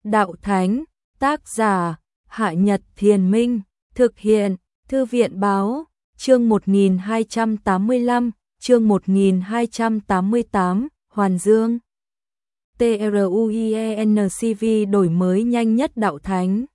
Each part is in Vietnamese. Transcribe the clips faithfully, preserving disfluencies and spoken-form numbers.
đạo thánh, tác giả, Hạ Nhật Thiền Minh, thực hiện, Thư viện báo, chương một nghìn hai trăm tám mươi lăm, chương một nghìn hai trăm tám mươi tám, Hoàn Dương. TRUIENCV đổi mới nhanh nhất đạo thánh.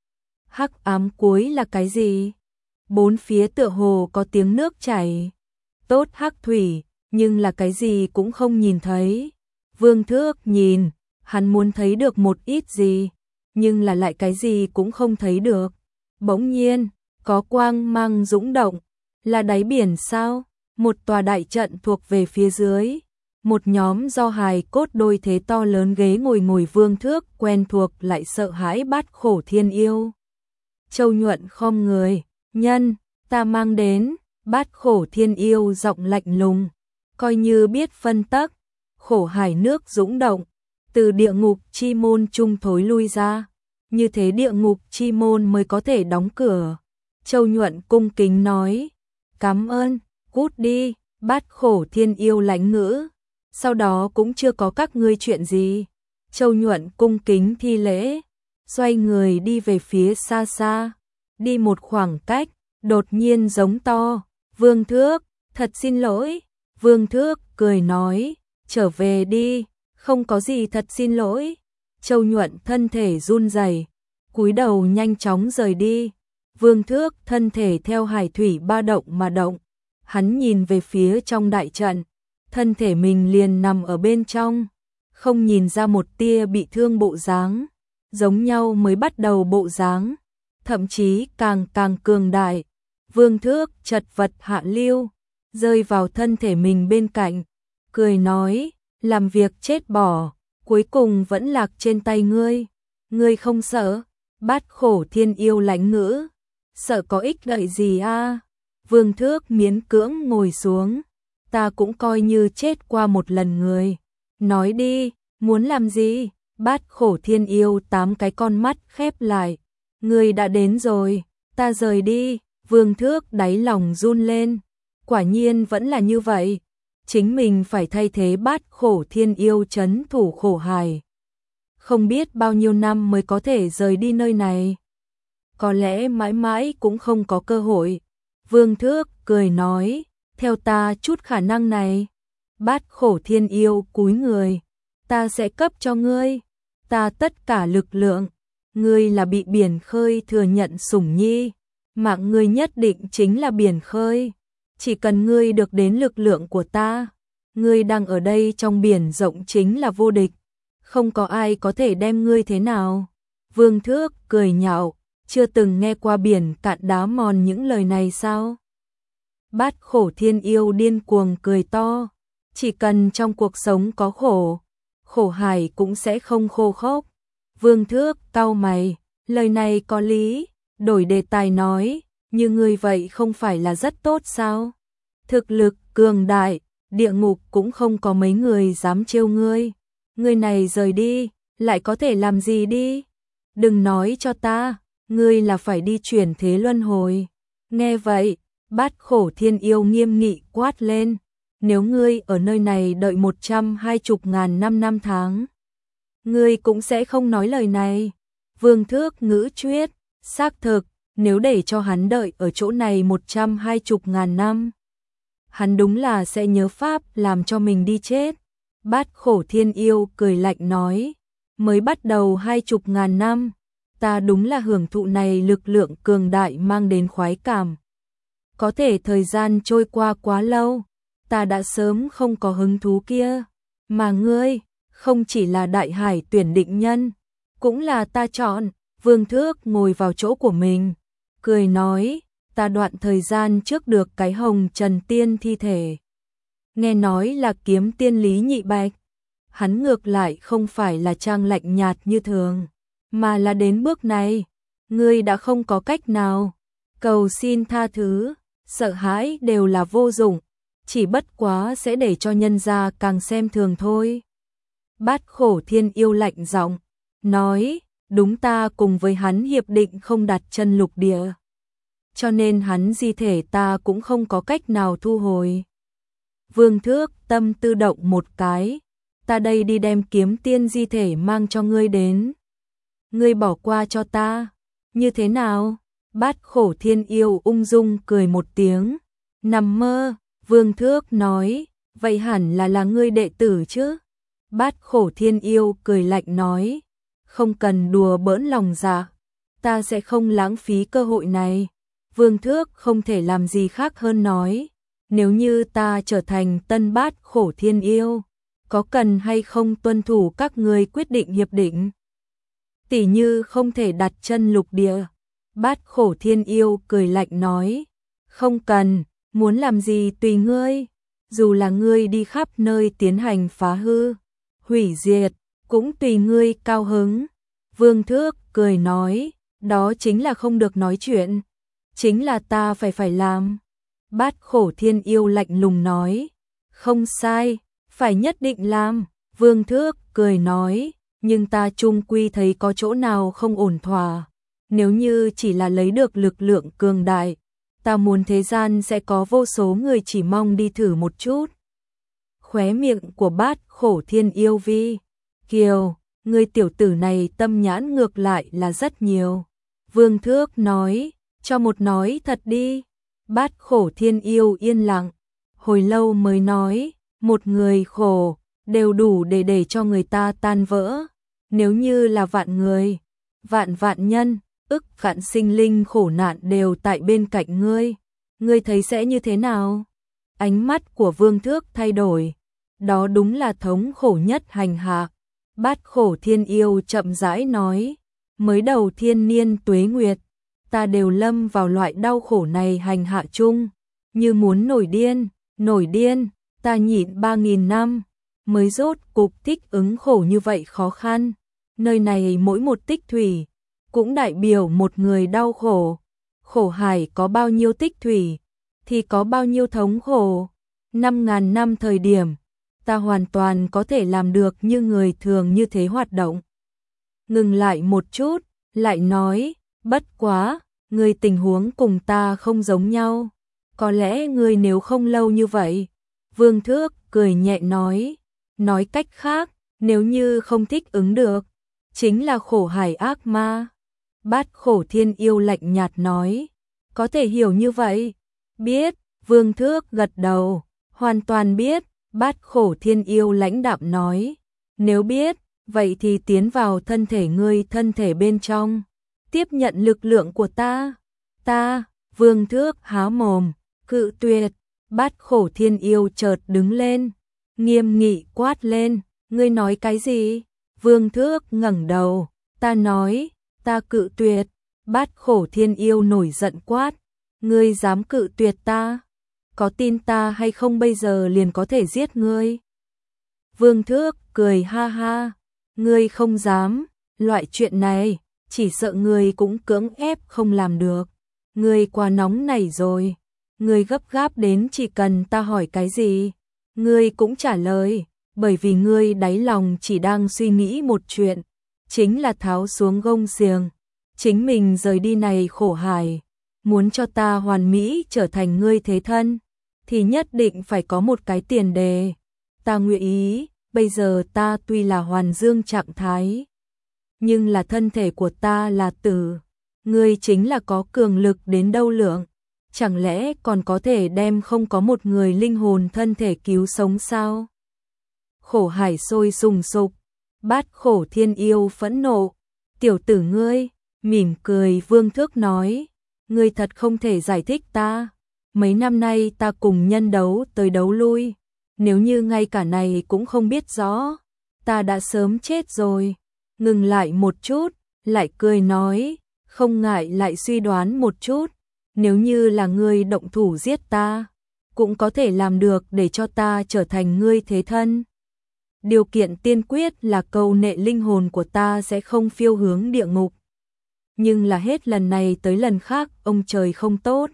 Hắc ám cuối là cái gì? Bốn phía tựa hồ có tiếng nước chảy. Tốt hắc thủy, nhưng là cái gì cũng không nhìn thấy. Vương Thước nhìn, hắn muốn thấy được một ít gì, nhưng là lại cái gì cũng không thấy được. Bỗng nhiên, có quang mang dũng động, là đáy biển sao? Một tòa đại trận thuộc về phía dưới. Một nhóm do hài cốt đôi thế to lớn ghế ngồi ngồi Vương Thước quen thuộc lại sợ hãi Bát Khổ Thiên Yêu. Châu Nhuận khom người, nhân, ta mang đến. Bát Khổ Thiên Yêu giọng lạnh lùng, coi như biết phân tắc. Khổ hải nước dũng động, từ địa ngục chi môn trung thối lui ra, như thế địa ngục chi môn mới có thể đóng cửa. Châu Nhuận cung kính nói, cảm ơn, cút đi. Bát Khổ Thiên Yêu lãnh ngữ, sau đó cũng chưa có các ngươi chuyện gì. Châu Nhuận cung kính thi lễ, xoay người đi về phía xa xa, đi một khoảng cách, đột nhiên giống to, Vương Thước, thật xin lỗi. Vương Thước cười nói, trở về đi, không có gì thật xin lỗi. Châu Nhuận thân thể run rẩy, cúi đầu nhanh chóng rời đi. Vương Thước thân thể theo hải thủy ba động mà động, hắn nhìn về phía trong đại trận, thân thể mình liền nằm ở bên trong, không nhìn ra một tia bị thương bộ dáng, giống nhau mới bắt đầu bộ dáng, thậm chí càng càng cường đại. Vương Thước chật vật hạ lưu, rơi vào thân thể mình bên cạnh, cười nói, làm việc chết bỏ, cuối cùng vẫn lạc trên tay ngươi, ngươi không sợ? Bát Khổ Thiên Yêu lãnh ngữ, sợ có ích lợi gì a? Vương Thước miễn cưỡng ngồi xuống, ta cũng coi như chết qua một lần người, nói đi, muốn làm gì? Bát Khổ Thiên Yêu tám cái con mắt khép lại, ngươi đã đến rồi, ta rời đi. Vương Thước đáy lòng run lên, quả nhiên vẫn là như vậy, chính mình phải thay thế Bát Khổ Thiên Yêu trấn thủ khổ hải. Không biết bao nhiêu năm mới có thể rời đi nơi này, có lẽ mãi mãi cũng không có cơ hội. Vương Thước cười nói, theo ta chút khả năng này. Bát Khổ Thiên Yêu cúi người, ta sẽ cấp cho ngươi, ta tất cả lực lượng, ngươi là bị biển khơi thừa nhận sủng nhi. Mạng ngươi nhất định chính là biển khơi, chỉ cần ngươi được đến lực lượng của ta, ngươi đang ở đây trong biển rộng chính là vô địch, không có ai có thể đem ngươi thế nào. Vương Thước cười nhạo, chưa từng nghe qua biển cạn đá mòn những lời này sao? Bát Khổ Thiên Yêu điên cuồng cười to, chỉ cần trong cuộc sống có khổ, khổ hải cũng sẽ không khô khốc. Vương Thước cau mày, lời này có lý. Đổi đề tài nói, như ngươi vậy không phải là rất tốt sao? Thực lực cường đại, địa ngục cũng không có mấy người dám trêu ngươi. Ngươi này rời đi, lại có thể làm gì đi? Đừng nói cho ta, ngươi là phải đi chuyển thế luân hồi. Nghe vậy, Bát Khổ Thiên Yêu nghiêm nghị quát lên, nếu ngươi ở nơi này đợi một trăm hai chục ngàn năm năm tháng, ngươi cũng sẽ không nói lời này. Vương Thước ngữ chuyết, xác thực, nếu để cho hắn đợi ở chỗ này một trăm hai chục ngàn năm, hắn đúng là sẽ nhớ pháp làm cho mình đi chết. Bát Khổ Thiên Yêu cười lạnh nói, mới bắt đầu hai chục ngàn năm, ta đúng là hưởng thụ này lực lượng cường đại mang đến khoái cảm. Có thể thời gian trôi qua quá lâu, ta đã sớm không có hứng thú kia, mà ngươi, không chỉ là đại hải tuyển định nhân, cũng là ta chọn. Vương Thước ngồi vào chỗ của mình, cười nói, ta đoạn thời gian trước được cái hồng trần tiên thi thể. Nghe nói là kiếm tiên Lý Nhị Bạch, hắn ngược lại không phải là trang lạnh nhạt như thường, mà là đến bước này, ngươi đã không có cách nào, cầu xin tha thứ, sợ hãi đều là vô dụng, chỉ bất quá sẽ để cho nhân gia càng xem thường thôi. Bát Khổ Thiên Yêu lạnh giọng, nói, đúng ta cùng với hắn hiệp định không đặt chân lục địa, cho nên hắn di thể ta cũng không có cách nào thu hồi. Vương Thước tâm tư động một cái, ta đây đi đem kiếm tiên di thể mang cho ngươi đến. ngươi bỏ qua cho ta, như thế nào? Bát Khổ Thiên Yêu ung dung cười một tiếng, nằm mơ, Vương Thước nói, vậy hẳn là là ngươi đệ tử chứ? Bát Khổ Thiên Yêu cười lạnh nói, không cần đùa bỡn lòng dạ, ta sẽ không lãng phí cơ hội này. Vương Thước không thể làm gì khác hơn nói, nếu như ta trở thành tân Bát Khổ Thiên Yêu, có cần hay không tuân thủ các ngươi quyết định hiệp định? Tỷ như không thể đặt chân lục địa. Bát Khổ Thiên Yêu cười lạnh nói, không cần, muốn làm gì tùy ngươi, dù là ngươi đi khắp nơi tiến hành phá hư, hủy diệt, cũng tùy ngươi cao hứng. Vương Thước cười nói, đó chính là không được nói chuyện, chính là ta phải phải làm. Bát Khổ Thiên Yêu lạnh lùng nói, không sai, phải nhất định làm. Vương Thước cười nói, nhưng ta chung quy thấy có chỗ nào không ổn thỏa. Nếu như chỉ là lấy được lực lượng cường đại, ta muốn thế gian sẽ có vô số người chỉ mong đi thử một chút. Khóe miệng của Bát Khổ Thiên Yêu vi kiều, người tiểu tử này tâm nhãn ngược lại là rất nhiều. Vương Thước nói, cho một nói thật đi. Bát Khổ Thiên Yêu yên lặng, hồi lâu mới nói, một người khổ, đều đủ để để cho người ta tan vỡ. Nếu như là vạn người, vạn vạn nhân, ức vạn sinh linh khổ nạn đều tại bên cạnh ngươi, ngươi thấy sẽ như thế nào? Ánh mắt của Vương Thước thay đổi, đó đúng là thống khổ nhất hành hạ. Bát Khổ Thiên Yêu chậm rãi nói, mới đầu thiên niên tuế nguyệt, ta đều lâm vào loại đau khổ này hành hạ chung, như muốn nổi điên, nổi điên, ta nhịn ba nghìn năm, mới rốt cục thích ứng khổ như vậy khó khăn. Nơi này mỗi một tích thủy, cũng đại biểu một người đau khổ. Khổ hải có bao nhiêu tích thủy, thì có bao nhiêu thống khổ. Năm ngàn năm thời điểm, ta hoàn toàn có thể làm được như người thường như thế hoạt động. Ngừng lại một chút, lại nói, bất quá, người tình huống cùng ta không giống nhau. Có lẽ người nếu không lâu như vậy. Vương Thước cười nhẹ nói, nói cách khác, nếu như không thích ứng được, chính là khổ hải ác ma. Bát Khổ Thiên Yêu lạnh nhạt nói, có thể hiểu như vậy. Biết, Vương Thước gật đầu, hoàn toàn biết. Bát Khổ Thiên Yêu lãnh đạm nói, nếu biết, vậy thì tiến vào thân thể ngươi, thân thể bên trong, tiếp nhận lực lượng của ta. Ta, Vương Thước há mồm, cự tuyệt. Bát Khổ Thiên Yêu chợt đứng lên, nghiêm nghị quát lên, ngươi nói cái gì? Vương Thước ngẩng đầu, ta nói, ta cự tuyệt. Bát Khổ Thiên Yêu nổi giận quát, ngươi dám cự tuyệt ta? Có tin ta hay không bây giờ liền có thể giết ngươi? Vương Thước cười ha ha, ngươi không dám, loại chuyện này, chỉ sợ ngươi cũng cưỡng ép không làm được. Ngươi quá nóng nảy rồi, ngươi gấp gáp đến chỉ cần ta hỏi cái gì, ngươi cũng trả lời, bởi vì ngươi đáy lòng chỉ đang suy nghĩ một chuyện, chính là tháo xuống gông xiềng, chính mình rời đi này khổ hải. Muốn cho ta hoàn mỹ trở thành ngươi thế thân, thì nhất định phải có một cái tiền đề. Ta nguyện ý, bây giờ ta tuy là hoàn dương trạng thái, nhưng là thân thể của ta là tử. Ngươi chính là có cường lực đến đâu lượng, chẳng lẽ còn có thể đem không có một người linh hồn thân thể cứu sống sao? Khổ hải sôi sùng sục, Bát Khổ Thiên Yêu phẫn nộ, tiểu tử ngươi, mỉm cười. Vương Thước nói, ngươi thật không thể giải thích ta. Mấy năm nay ta cùng nhân đấu tới đấu lui, nếu như ngay cả này cũng không biết rõ, ta đã sớm chết rồi. Ngừng lại một chút, lại cười nói, không ngại lại suy đoán một chút, nếu như là ngươi động thủ giết ta, cũng có thể làm được để cho ta trở thành ngươi thế thân. Điều kiện tiên quyết là câu nệ linh hồn của ta sẽ không phiêu hướng địa ngục. Nhưng là hết lần này tới lần khác ông trời không tốt,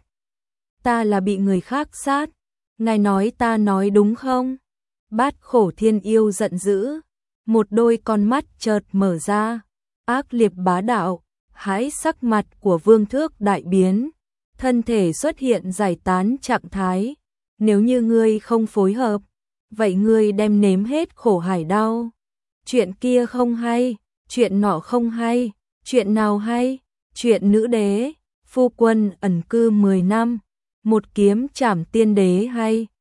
ta là bị người khác sát. Ngài nói ta nói đúng không? Bát Khổ Thiên Yêu giận dữ, một đôi con mắt chợt mở ra, ác liệt bá đạo, hãi sắc mặt của Vương Thước đại biến, thân thể xuất hiện giải tán trạng thái. Nếu như ngươi không phối hợp, vậy ngươi đem nếm hết khổ hải đau. Chuyện kia không hay, chuyện nọ không hay, Chuyện nào hay? Chuyện nữ đế, phu quân ẩn cư mười năm, một kiếm trảm tiên đế hay?